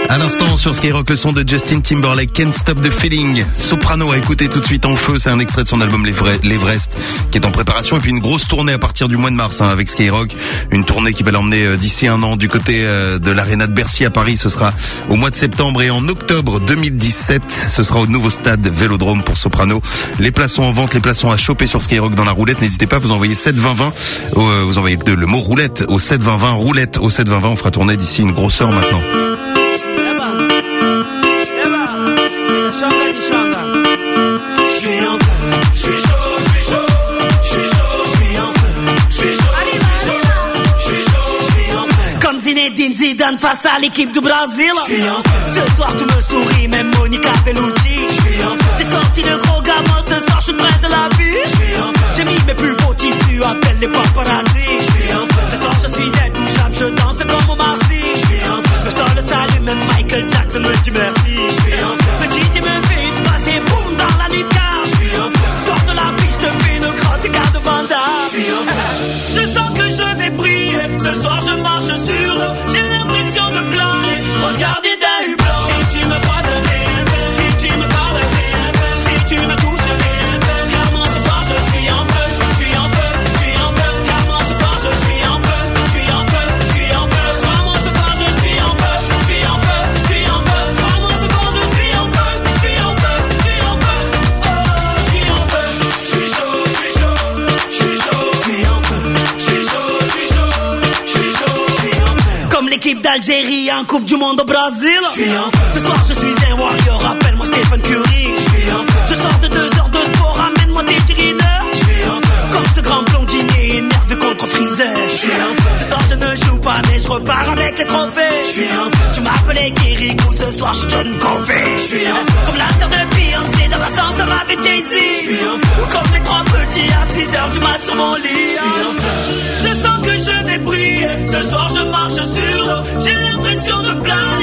À l'instant sur Skyrock, le son de Justin Timberlake, Can't Stop the Feeling. Soprano à écouter tout de suite en feu, c'est un extrait de son album l'Everest qui est en préparation, et puis une grosse tournée à partir du mois de mars avec Skyrock, une tournée qui va l'emmener d'ici un an du côté de l'Arena de Bercy à Paris. Ce sera au mois de septembre, et en octobre 2017 ce sera au nouveau stade Vélodrome pour Soprano. Les places sont en vente, les places sont à choper sur Skyrock dans la roulette. N'hésitez pas, vous envoyez 72020, vous envoyez le mot roulette au 72020, roulette au 72020. On fera tourner d'ici une grosse heure maintenant. Comme Zinedine Zidane face à l'équipe du Brésil. Ce soir tu me souris, même Monica Bellucci. J'ai sorti le gros gamin, ce soir je suis près de la vie. J'ai mis mes plus beaux tissus, appelle les paparazzi. Ce soir je suis intouchable, je danse comme Omar Sy. Le sol s'allume, même Michael Jackson me dit merci. Le DJ me fait une passe et boum dans la lucarne. Sors de la piste, je fais une grotte écart de Van Damme. Je sens que je vais briller, ce soir je marche sur l'eau. J'ai l'impression de planer, regardez d'un hublot. Si tu me croises, si tu me parles, si tu me touches, clairement ce soir je suis en feu, je suis en feu, je suis en feu. Clairement ce soir je suis en feu, je suis en feu, je suis en feu. Clairement ce soir je suis en feu, je suis en feu, je suis en feu. Clairement ce soir je suis en feu, je suis en feu, je suis en feu. Oh, je suis en feu, je suis chaud, je suis chaud, je suis chaud, je suis en feu, je suis chaud, je suis chaud, je suis chaud, je suis en feu. Comme l'équipe d'Algérie en Coupe du Monde au Brésil. Je suis en feu. Ce soir je suis un warrior, appelle-moi Stephen Curry. Je suis en feu. Je sors de 2 heures de sport, ramène-moi des tirineurs. Je suis en feu. Comme ce grand blondinier énervé contre Freezer. Je suis en feu. Ce soir je ne joue pas mais je repars avec les trophées. Je suis en feu. Tu m'appelais Kirikou, ce soir je suis John Covey. Je suis en feu. Comme la sœur de Beyoncé dans l'ascenseur avec Jay-Z. Je suis en feu. Ou comme les 3 petits à 6 heures du mat sur mon lit. Je suis en feu. Je sens que je vais briller, ce soir je marche sur l'eau. J'ai l'impression de planer.